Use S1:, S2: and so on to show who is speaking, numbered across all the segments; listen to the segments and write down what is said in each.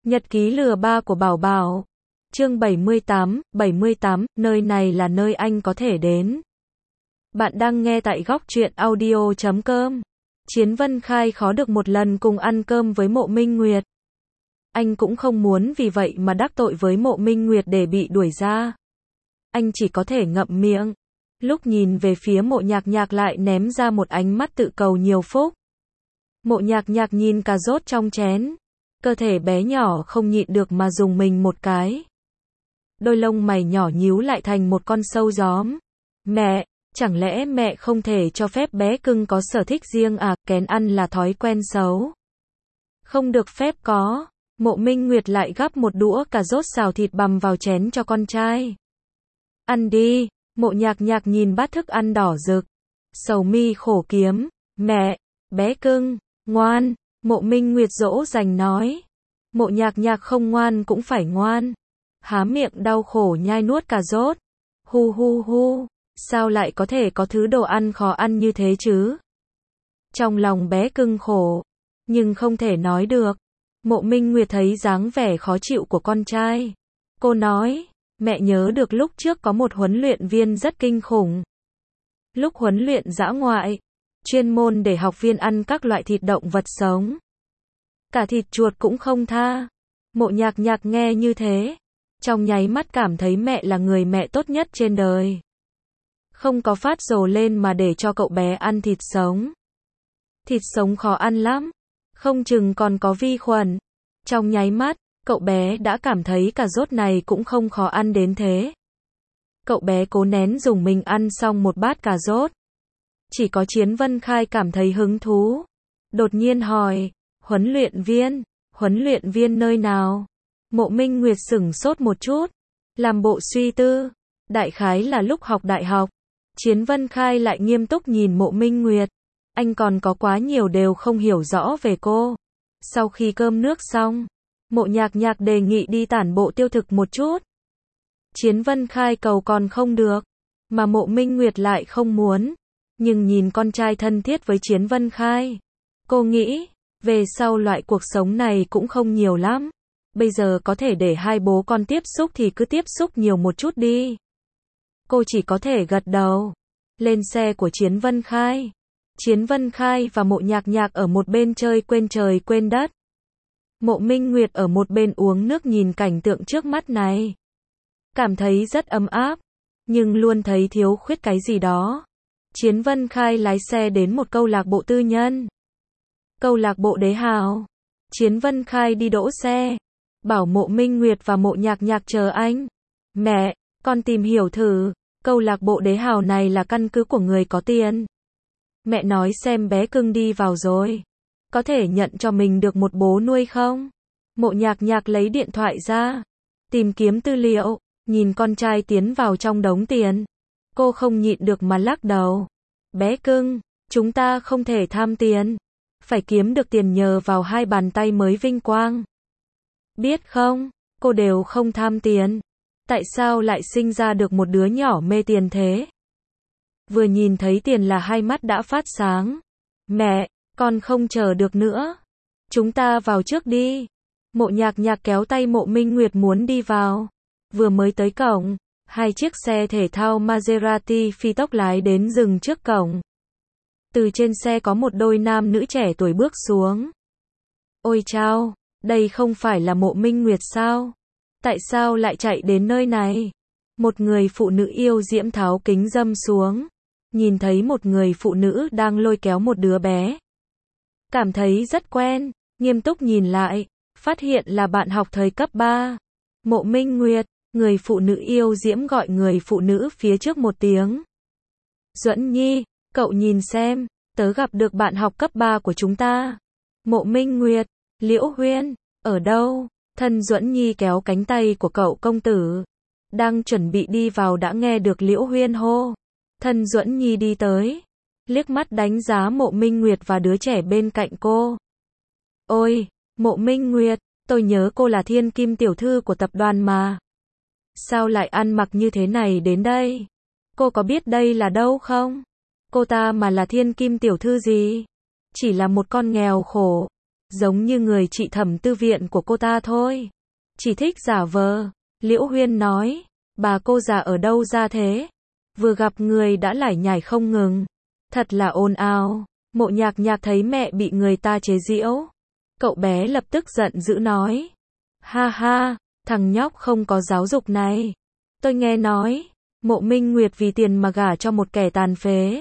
S1: Nhật ký lừa ba của Bảo Bảo. Chương 78, nơi này là nơi anh có thể đến. Bạn đang nghe tại góc truyện audio.com. Chiến Vân Khai khó được một lần cùng ăn cơm với Mộ Minh Nguyệt. Anh cũng không muốn vì vậy mà đắc tội với Mộ Minh Nguyệt để bị đuổi ra. Anh chỉ có thể ngậm miệng. Lúc nhìn về phía Mộ Nhạc Nhạc lại ném ra một ánh mắt tự cầu nhiều phúc. Mộ Nhạc Nhạc nhìn cà rốt trong chén. Cơ thể bé nhỏ không nhịn được mà dùng mình một cái. Đôi lông mày nhỏ nhíu lại thành một con sâu gióm. Mẹ, chẳng lẽ mẹ không thể cho phép bé cưng có sở thích riêng à? Kén ăn là thói quen xấu. Không được phép có. Mộ Minh Nguyệt lại gắp một đũa cà rốt xào thịt bằm vào chén cho con trai. Ăn đi. Mộ Nhạc Nhạc nhìn bát thức ăn đỏ rực. Sầu mi khổ kiếm. Mẹ, bé cưng, ngoan. Mộ Minh Nguyệt dỗ dành nói. Mộ Nhạc Nhạc không ngoan cũng phải ngoan. Há miệng đau khổ nhai nuốt cà rốt. Hu hu hu, sao lại có thể có thứ đồ ăn khó ăn như thế chứ? Trong lòng bé cưng khổ, nhưng không thể nói được. Mộ Minh Nguyệt thấy dáng vẻ khó chịu của con trai. Cô nói, mẹ nhớ được lúc trước có một huấn luyện viên rất kinh khủng. Lúc huấn luyện dã ngoại, chuyên môn để học viên ăn các loại thịt động vật sống. Cả thịt chuột cũng không tha. Mộ Nhạc Nhạc nghe như thế, trong nháy mắt cảm thấy mẹ là người mẹ tốt nhất trên đời. Không có phát rồ lên mà để cho cậu bé ăn thịt sống. Thịt sống khó ăn lắm, không chừng còn có vi khuẩn. Trong nháy mắt, cậu bé đã cảm thấy cà rốt này cũng không khó ăn đến thế. Cậu bé cố nén dùng mình ăn xong một bát cà rốt. Chỉ có Chiến Vân Khai cảm thấy hứng thú. Đột nhiên hỏi, huấn luyện viên nơi nào? Mộ Minh Nguyệt sửng sốt một chút, làm bộ suy tư. Đại khái là lúc học đại học. Chiến Vân Khai lại nghiêm túc nhìn Mộ Minh Nguyệt. Anh còn có quá nhiều đều không hiểu rõ về cô. Sau khi cơm nước xong, Mộ Nhạc Nhạc đề nghị đi tản bộ tiêu thực một chút. Chiến Vân Khai cầu còn không được, mà Mộ Minh Nguyệt lại không muốn. Nhưng nhìn con trai thân thiết với Chiến Vân Khai, cô nghĩ, về sau loại cuộc sống này cũng không nhiều lắm. Bây giờ có thể để hai bố con tiếp xúc thì cứ tiếp xúc nhiều một chút đi. Cô chỉ có thể gật đầu. Lên xe của Chiến Vân Khai. Chiến Vân Khai và Mộ Nhạc Nhạc ở một bên chơi quên trời quên đất. Mộ Minh Nguyệt ở một bên uống nước nhìn cảnh tượng trước mắt này. Cảm thấy rất ấm áp, nhưng luôn thấy thiếu khuyết cái gì đó. Chiến Vân Khai lái xe đến một câu lạc bộ tư nhân. Câu lạc bộ Đế Hào. Chiến Vân Khai đi đỗ xe, bảo Mộ Minh Nguyệt và Mộ Nhạc Nhạc chờ anh. Mẹ, con tìm hiểu thử, câu lạc bộ Đế Hào này là căn cứ của người có tiền. Mẹ nói xem bé cưng đi vào rồi, có thể nhận cho mình được một bố nuôi không? Mộ Nhạc Nhạc lấy điện thoại ra, tìm kiếm tư liệu, nhìn con trai tiến vào trong đống tiền. Cô không nhịn được mà lắc đầu. Bé cưng, chúng ta không thể tham tiền. Phải kiếm được tiền nhờ vào hai bàn tay mới vinh quang. Biết không, cô đều không tham tiền. Tại sao lại sinh ra được một đứa nhỏ mê tiền thế? Vừa nhìn thấy tiền là hai mắt đã phát sáng. Mẹ, con không chờ được nữa. Chúng ta vào trước đi. Mộ Nhạc Nhạc kéo tay Mộ Minh Nguyệt muốn đi vào. Vừa mới tới cổng, hai chiếc xe thể thao Maserati phi tốc lái đến dừng trước cổng. Từ trên xe có một đôi nam nữ trẻ tuổi bước xuống. Ôi chao, đây không phải là Mộ Minh Nguyệt sao? Tại sao lại chạy đến nơi này? Một người phụ nữ yêu diễm tháo kính râm xuống. Nhìn thấy một người phụ nữ đang lôi kéo một đứa bé. Cảm thấy rất quen, nghiêm túc nhìn lại, phát hiện là bạn học thời cấp 3. Mộ Minh Nguyệt, người phụ nữ yêu diễm gọi người phụ nữ phía trước một tiếng. Duẫn Nhi, cậu nhìn xem, tớ gặp được bạn học cấp 3 của chúng ta. Mộ Minh Nguyệt, Liễu Huyên, ở đâu? Thân Duẫn Nhi kéo cánh tay của cậu công tử. Đang chuẩn bị đi vào đã nghe được Liễu Huyên hô. Thân Duẫn Nhi đi tới, liếc mắt đánh giá Mộ Minh Nguyệt và đứa trẻ bên cạnh cô. Ôi, Mộ Minh Nguyệt, tôi nhớ cô là thiên kim tiểu thư của tập đoàn mà. Sao lại ăn mặc như thế này đến đây? Cô có biết đây là đâu không? Cô ta mà là thiên kim tiểu thư gì? Chỉ là một con nghèo khổ. giống như người chị Thẩm tư viện của cô ta thôi. Chỉ thích giả vờ. Liễu Huyên nói, bà cô già ở đâu ra thế? Vừa gặp người đã lải nhải không ngừng. Thật là ồn ào. Mộ Nhạc Nhạc thấy mẹ bị người ta chế giễu. Cậu bé lập tức giận dữ nói. Ha ha, thằng nhóc không có giáo dục này. Tôi nghe nói, Mộ Minh Nguyệt vì tiền mà gả cho một kẻ tàn phế.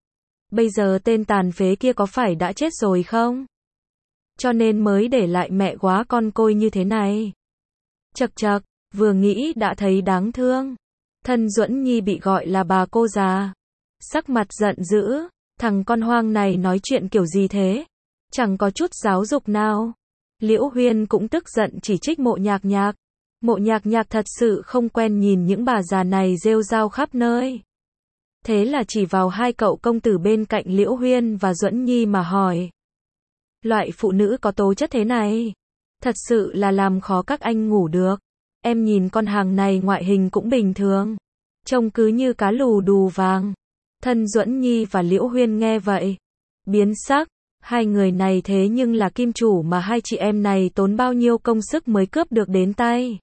S1: Bây giờ tên tàn phế kia có phải đã chết rồi không? Cho nên mới để lại mẹ quá con côi như thế này. Chậc chậc, vừa nghĩ đã thấy đáng thương. Thân Duẫn Nhi bị gọi là bà cô già. Sắc mặt giận dữ, thằng con hoang này nói chuyện kiểu gì thế? Chẳng có chút giáo dục nào. Liễu Huyên cũng tức giận chỉ trích Mộ Nhạc Nhạc. Mộ Nhạc Nhạc thật sự không quen nhìn những bà già này rêu rao khắp nơi. Thế là chỉ vào hai cậu công tử bên cạnh Liễu Huyên và Duẫn Nhi mà hỏi. Loại phụ nữ có tố chất thế này, thật sự là làm khó các anh ngủ được. Em nhìn con hàng này ngoại hình cũng bình thường, trông cứ như cá lù đù vàng. Thân Duẫn Nhi và Liễu Huyên nghe vậy, biến sắc. Hai người này thế nhưng là kim chủ mà hai chị em này tốn bao nhiêu công sức mới cướp được đến tay.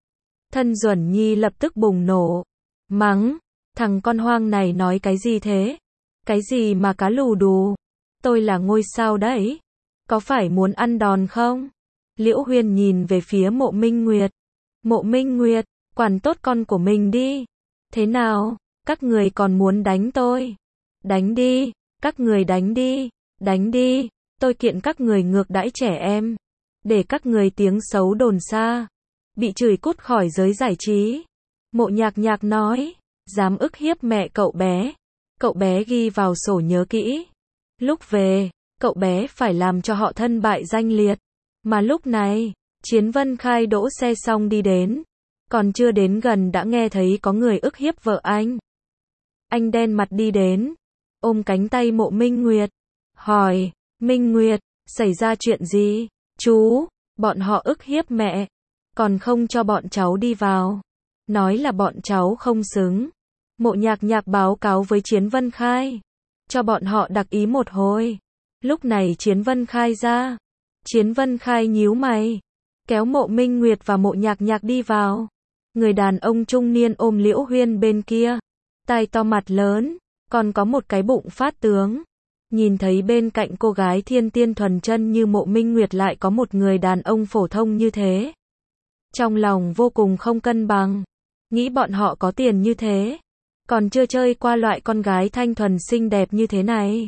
S1: Thân Duẫn Nhi lập tức bùng nổ, mắng, thằng con hoang này nói cái gì thế? Cái gì mà cá lù đù? Tôi là ngôi sao đấy. Có phải muốn ăn đòn không? Liễu Huyên nhìn về phía Mộ Minh Nguyệt. Mộ Minh Nguyệt, quản tốt con của mình đi. Thế nào, các người còn muốn đánh tôi? Đánh đi, các người đánh đi, đánh đi. Tôi kiện các người ngược đãi trẻ em. Để các người tiếng xấu đồn xa. Bị chửi cút khỏi giới giải trí. Mộ Nhạc Nhạc nói, dám ức hiếp mẹ cậu bé. Cậu bé ghi vào sổ nhớ kỹ. Lúc về, cậu bé phải làm cho họ thân bại danh liệt. Mà lúc này, Chiến Vân Khai đỗ xe xong đi đến. Còn chưa đến gần đã nghe thấy có người ức hiếp vợ anh. Anh đen mặt đi đến, ôm cánh tay Mộ Minh Nguyệt. Hỏi, Minh Nguyệt, xảy ra chuyện gì? Chú, bọn họ ức hiếp mẹ. Còn không cho bọn cháu đi vào. Nói là bọn cháu không xứng. Mộ Nhạc Nhạc báo cáo với Chiến Vân Khai. Cho bọn họ đặc ý một hồi. Lúc này Chiến Vân Khai ra. Chiến Vân Khai nhíu mày. Kéo Mộ Minh Nguyệt và Mộ Nhạc Nhạc đi vào. Người đàn ông trung niên ôm Liễu Huyên bên kia. Tai to mặt lớn. Còn có một cái bụng phát tướng. Nhìn thấy bên cạnh cô gái thiên tiên thuần chân như Mộ Minh Nguyệt lại có một người đàn ông phổ thông như thế. Trong lòng vô cùng không cân bằng. Nghĩ bọn họ có tiền như thế. Còn chưa chơi qua loại con gái thanh thuần xinh đẹp như thế này.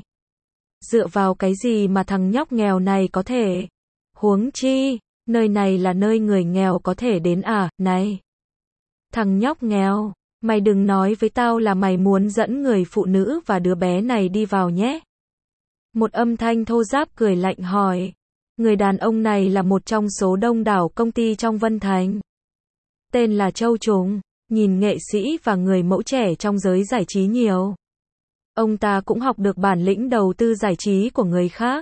S1: Dựa vào cái gì mà thằng nhóc nghèo này có thể? Huống chi, nơi này là nơi người nghèo có thể đến à, này. Thằng nhóc nghèo, mày đừng nói với tao là mày muốn dẫn người phụ nữ và đứa bé này đi vào nhé. Một âm thanh thô ráp cười lạnh hỏi. Người đàn ông này là một trong số đông đảo công ty trong Vân Thành. Tên là Châu Trùng, nhìn nghệ sĩ và người mẫu trẻ trong giới giải trí nhiều. Ông ta cũng học được bản lĩnh đầu tư giải trí của người khác.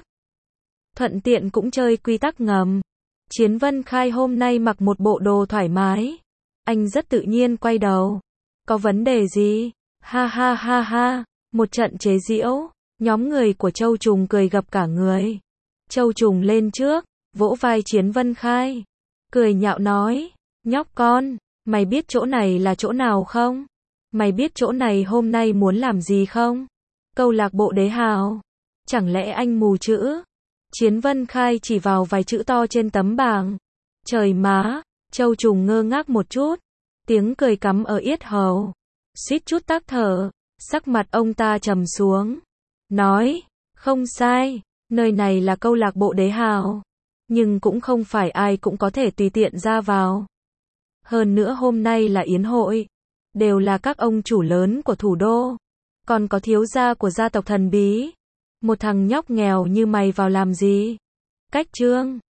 S1: Thuận tiện cũng chơi quy tắc ngầm. Chiến Vân Khai hôm nay mặc một bộ đồ thoải mái. Anh rất tự nhiên quay đầu. Có vấn đề gì? Ha ha ha ha. Một trận chế giễu. Nhóm người của Châu Trùng cười gập cả người. Châu Trùng lên trước, vỗ vai Chiến Vân Khai. Cười nhạo nói. Nhóc con, mày biết chỗ này là chỗ nào không? Mày biết chỗ này hôm nay muốn làm gì không? Câu lạc bộ Đế Hào. Chẳng lẽ anh mù chữ? Chiến Vân Khai chỉ vào vài chữ to trên tấm bảng. Trời má, Châu Trùng ngơ ngác một chút. Tiếng cười cắm ở yết hầu. Suýt chút tắc thở. Sắc mặt ông ta trầm xuống. Nói, không sai, nơi này là câu lạc bộ Đế Hào. Nhưng cũng không phải ai cũng có thể tùy tiện ra vào. Hơn nữa hôm nay là yến hội. Đều là các ông chủ lớn của thủ đô. Còn có thiếu gia của gia tộc thần bí. Một thằng nhóc nghèo như mày vào làm gì? Cách trương.